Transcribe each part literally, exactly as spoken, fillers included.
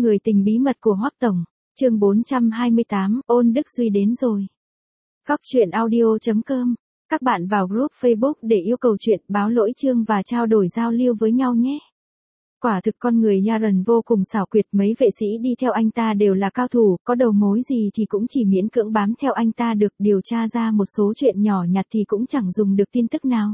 Người tình bí mật của Hoắc Tổng, chương bốn trăm hai mươi tám, Ôn Đức Duy đến rồi. Góc truyện audio chấm com, các bạn vào group Facebook để yêu cầu chuyện, báo lỗi chương và trao đổi giao lưu với nhau nhé. Quả thực con người Yaren vô cùng xảo quyệt, mấy vệ sĩ đi theo anh ta đều là cao thủ, có đầu mối gì thì cũng chỉ miễn cưỡng bám theo anh ta được, điều tra ra một số chuyện nhỏ nhặt thì cũng chẳng dùng được tin tức nào.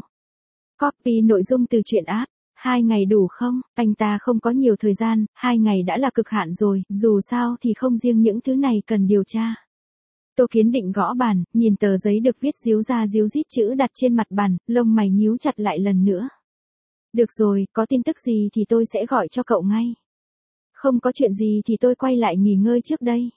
Copy nội dung từ truyện app. Hai ngày đủ không? Anh ta không có nhiều thời gian, hai ngày đã là cực hạn rồi, dù sao thì không riêng những thứ này cần điều tra. Tô Kiến Định gõ bàn, nhìn tờ giấy được viết díu ra díu dít chữ đặt trên mặt bàn, lông mày nhíu chặt lại lần nữa. Được rồi, có tin tức gì thì tôi sẽ gọi cho cậu ngay. Không có chuyện gì thì tôi quay lại nghỉ ngơi trước đây.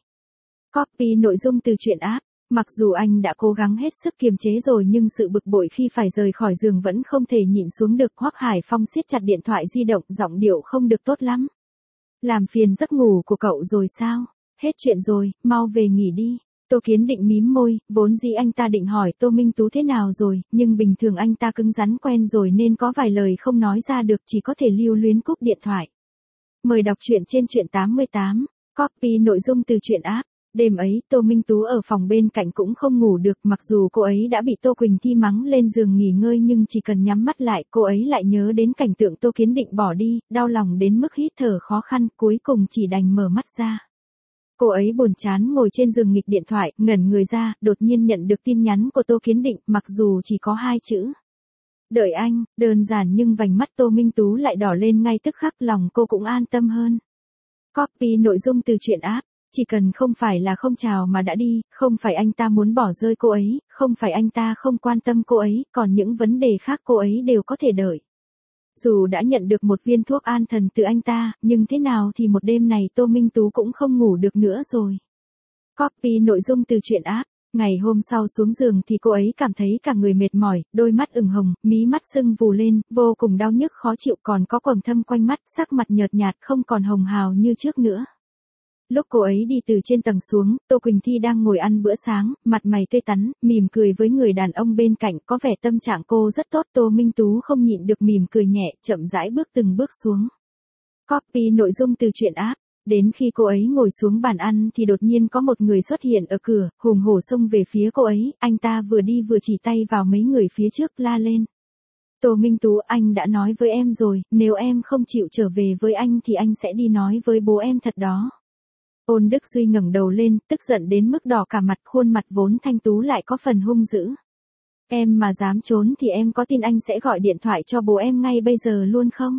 Copy nội dung từ truyện app. Mặc dù anh đã cố gắng hết sức kiềm chế rồi nhưng sự bực bội khi phải rời khỏi giường vẫn không thể nhịn xuống được. Hoắc Hải Phong siết chặt điện thoại di động, giọng điệu không được tốt lắm. Làm phiền giấc ngủ của cậu rồi sao? Hết chuyện rồi, mau về nghỉ đi. Tô Kiến Định mím môi, vốn dĩ anh ta định hỏi Tô Minh Tú thế nào rồi, nhưng bình thường anh ta cứng rắn quen rồi nên có vài lời không nói ra được, chỉ có thể lưu luyến cúp điện thoại. Mời đọc truyện trên truyện tám mươi tám, copy nội dung từ truyện app. Đêm ấy, Tô Minh Tú ở phòng bên cạnh cũng không ngủ được, mặc dù cô ấy đã bị Tô Quỳnh Thi mắng lên giường nghỉ ngơi nhưng chỉ cần nhắm mắt lại, cô ấy lại nhớ đến cảnh tượng Tô Kiến Định bỏ đi, đau lòng đến mức hít thở khó khăn, cuối cùng chỉ đành mở mắt ra. Cô ấy buồn chán ngồi trên giường nghịch điện thoại, ngẩn người ra, đột nhiên nhận được tin nhắn của Tô Kiến Định, mặc dù chỉ có hai chữ. Đợi anh, đơn giản nhưng vành mắt Tô Minh Tú lại đỏ lên ngay tức khắc, lòng cô cũng an tâm hơn. Copy nội dung từ truyện app. Chỉ cần không phải là không chào mà đã đi, không phải anh ta muốn bỏ rơi cô ấy, không phải anh ta không quan tâm cô ấy, còn những vấn đề khác cô ấy đều có thể đợi. Dù đã nhận được một viên thuốc an thần từ anh ta, nhưng thế nào thì một đêm này Tô Minh Tú cũng không ngủ được nữa rồi. Copy nội dung từ truyện app. Ngày hôm sau xuống giường thì cô ấy cảm thấy cả người mệt mỏi, đôi mắt ửng hồng, mí mắt sưng vù lên, vô cùng đau nhức khó chịu, còn có quầng thâm quanh mắt, sắc mặt nhợt nhạt không còn hồng hào như trước nữa. Lúc cô ấy đi từ trên tầng xuống, Tô Quỳnh Thi đang ngồi ăn bữa sáng, mặt mày tươi tắn, mỉm cười với người đàn ông bên cạnh, có vẻ tâm trạng cô rất tốt. Tô Minh Tú không nhịn được mỉm cười nhẹ, chậm rãi bước từng bước xuống. Copy nội dung từ truyện app. Đến khi cô ấy ngồi xuống bàn ăn thì đột nhiên có một người xuất hiện ở cửa, hùng hổ xông về phía cô ấy, anh ta vừa đi vừa chỉ tay vào mấy người phía trước, la lên. Tô Minh Tú, anh đã nói với em rồi, nếu em không chịu trở về với anh thì anh sẽ đi nói với bố em thật đó. Ôn Đức Duy ngẩng đầu lên, tức giận đến mức đỏ cả mặt, khuôn mặt vốn thanh tú lại có phần hung dữ. Em mà dám trốn thì em có tin anh sẽ gọi điện thoại cho bố em ngay bây giờ luôn không?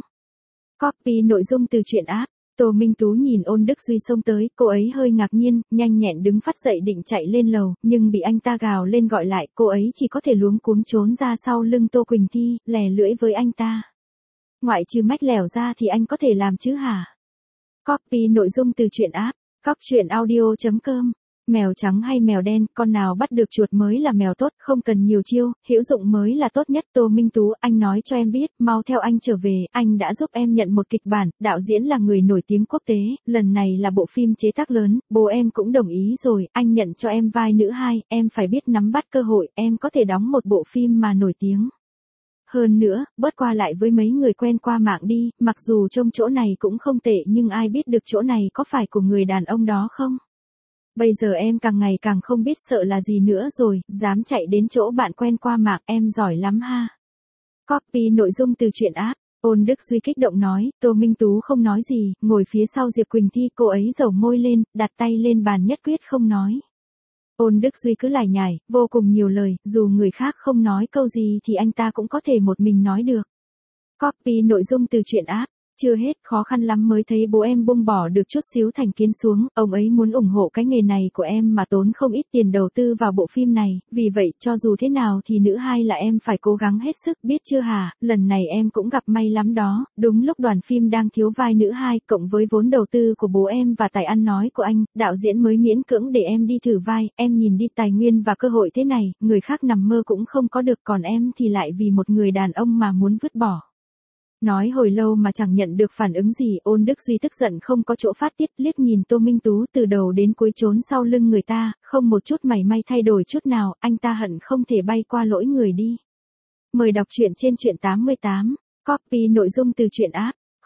Copy nội dung từ truyện app. Tô Minh Tú nhìn Ôn Đức Duy xông tới, cô ấy hơi ngạc nhiên, nhanh nhẹn đứng phát dậy định chạy lên lầu, nhưng bị anh ta gào lên gọi lại, cô ấy chỉ có thể luống cuống trốn ra sau lưng Tô Quỳnh Thi, lè lưỡi với anh ta. Ngoại trừ mách lẻo ra thì anh có thể làm chứ hả? Copy nội dung từ truyện app. Góc truyện audio chấm com. Mèo trắng hay mèo đen, con nào bắt được chuột mới là mèo tốt, không cần nhiều chiêu, hữu dụng mới là tốt nhất. Tô Minh Tú, anh nói cho em biết, mau theo anh trở về, anh đã giúp em nhận một kịch bản, đạo diễn là người nổi tiếng quốc tế, lần này là bộ phim chế tác lớn, bố em cũng đồng ý rồi, anh nhận cho em vai nữ hai, em phải biết nắm bắt cơ hội, em có thể đóng một bộ phim mà nổi tiếng. Hơn nữa, bớt qua lại với mấy người quen qua mạng đi, mặc dù trông chỗ này cũng không tệ nhưng ai biết được chỗ này có phải của người đàn ông đó không? Bây giờ em càng ngày càng không biết sợ là gì nữa rồi, dám chạy đến chỗ bạn quen qua mạng, em giỏi lắm ha. Copy nội dung từ truyện app. Ôn Đức Duy kích động nói, Tô Minh Tú không nói gì, ngồi phía sau Diệp Quỳnh Thi, cô ấy dầu môi lên, đặt tay lên bàn nhất quyết không nói. Ôn Đức Duy cứ lải nhải, vô cùng nhiều lời, dù người khác không nói câu gì thì anh ta cũng có thể một mình nói được. Copy nội dung từ truyện app. Chưa hết, khó khăn lắm mới thấy bố em buông bỏ được chút xíu thành kiến xuống, ông ấy muốn ủng hộ cái nghề này của em mà tốn không ít tiền đầu tư vào bộ phim này, vì vậy cho dù thế nào thì nữ hai là em phải cố gắng hết sức, biết chưa hả? Lần này em cũng gặp may lắm đó, đúng lúc đoàn phim đang thiếu vai nữ hai, cộng với vốn đầu tư của bố em và tài ăn nói của anh, đạo diễn mới miễn cưỡng để em đi thử vai, em nhìn đi, tài nguyên và cơ hội thế này, người khác nằm mơ cũng không có được, còn em thì lại vì một người đàn ông mà muốn vứt bỏ. Nói hồi lâu mà chẳng nhận được phản ứng gì, Ôn Đức Duy tức giận không có chỗ phát tiết, liếc nhìn Tô Minh Tú từ đầu đến cuối trốn sau lưng người ta, không một chút mảy may thay đổi chút nào, anh ta hận không thể bay qua lỗi người đi. Mời đọc truyện trên truyện tám mươi tám, copy nội dung từ truyện app.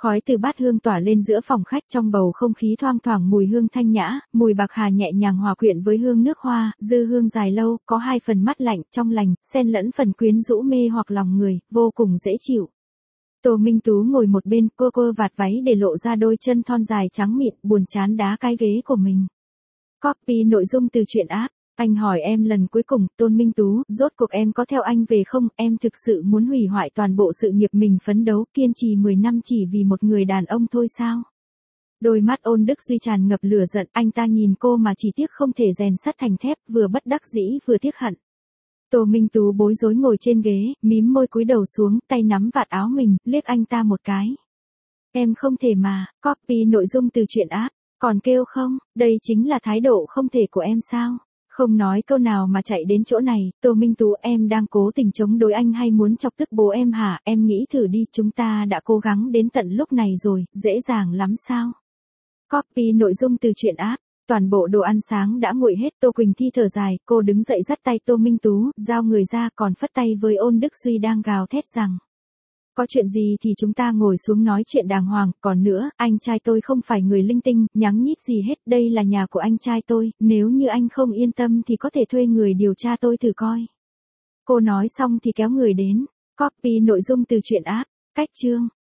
Khói từ bát hương tỏa lên giữa phòng khách, trong bầu không khí thoang thoảng mùi hương thanh nhã, mùi bạc hà nhẹ nhàng hòa quyện với hương nước hoa, dư hương dài lâu, có hai phần mát lạnh, trong lành, xen lẫn phần quyến rũ mê hoặc lòng người, vô cùng dễ chịu. Tô Minh Tú ngồi một bên, cô cô vạt váy để lộ ra đôi chân thon dài trắng mịn, buồn chán đá cái ghế của mình. Copy nội dung từ truyện app. Anh hỏi em lần cuối cùng, Tôn Minh Tú, rốt cuộc em có theo anh về không? Em thực sự muốn hủy hoại toàn bộ sự nghiệp mình phấn đấu, kiên trì mười năm chỉ vì một người đàn ông thôi sao? Đôi mắt Ôn Đức Duy tràn ngập lửa giận, anh ta nhìn cô mà chỉ tiếc không thể rèn sắt thành thép, vừa bất đắc dĩ vừa tiếc hận. Tô Minh Tú bối rối ngồi trên ghế, mím môi cúi đầu xuống, tay nắm vạt áo mình, liếc anh ta một cái. Em không thể mà, copy nội dung từ truyện app, còn kêu không, đây chính là thái độ không thể của em sao? Không nói câu nào mà chạy đến chỗ này, Tô Minh Tú, em đang cố tình chống đối anh hay muốn chọc tức bố em hả? Em nghĩ thử đi, chúng ta đã cố gắng đến tận lúc này rồi, dễ dàng lắm sao? Copy nội dung từ truyện app. Toàn bộ đồ ăn sáng đã nguội hết, Tô Quỳnh Thi thở dài, cô đứng dậy dắt tay Tô Minh Tú, giao người ra, còn phất tay với Ôn Đức Duy đang gào thét rằng. Có chuyện gì thì chúng ta ngồi xuống nói chuyện đàng hoàng, còn nữa, anh trai tôi không phải người linh tinh, nhắng nhít gì hết, đây là nhà của anh trai tôi, nếu như anh không yên tâm thì có thể thuê người điều tra tôi thử coi. Cô nói xong thì kéo người đến, copy nội dung từ truyện app, cách chương.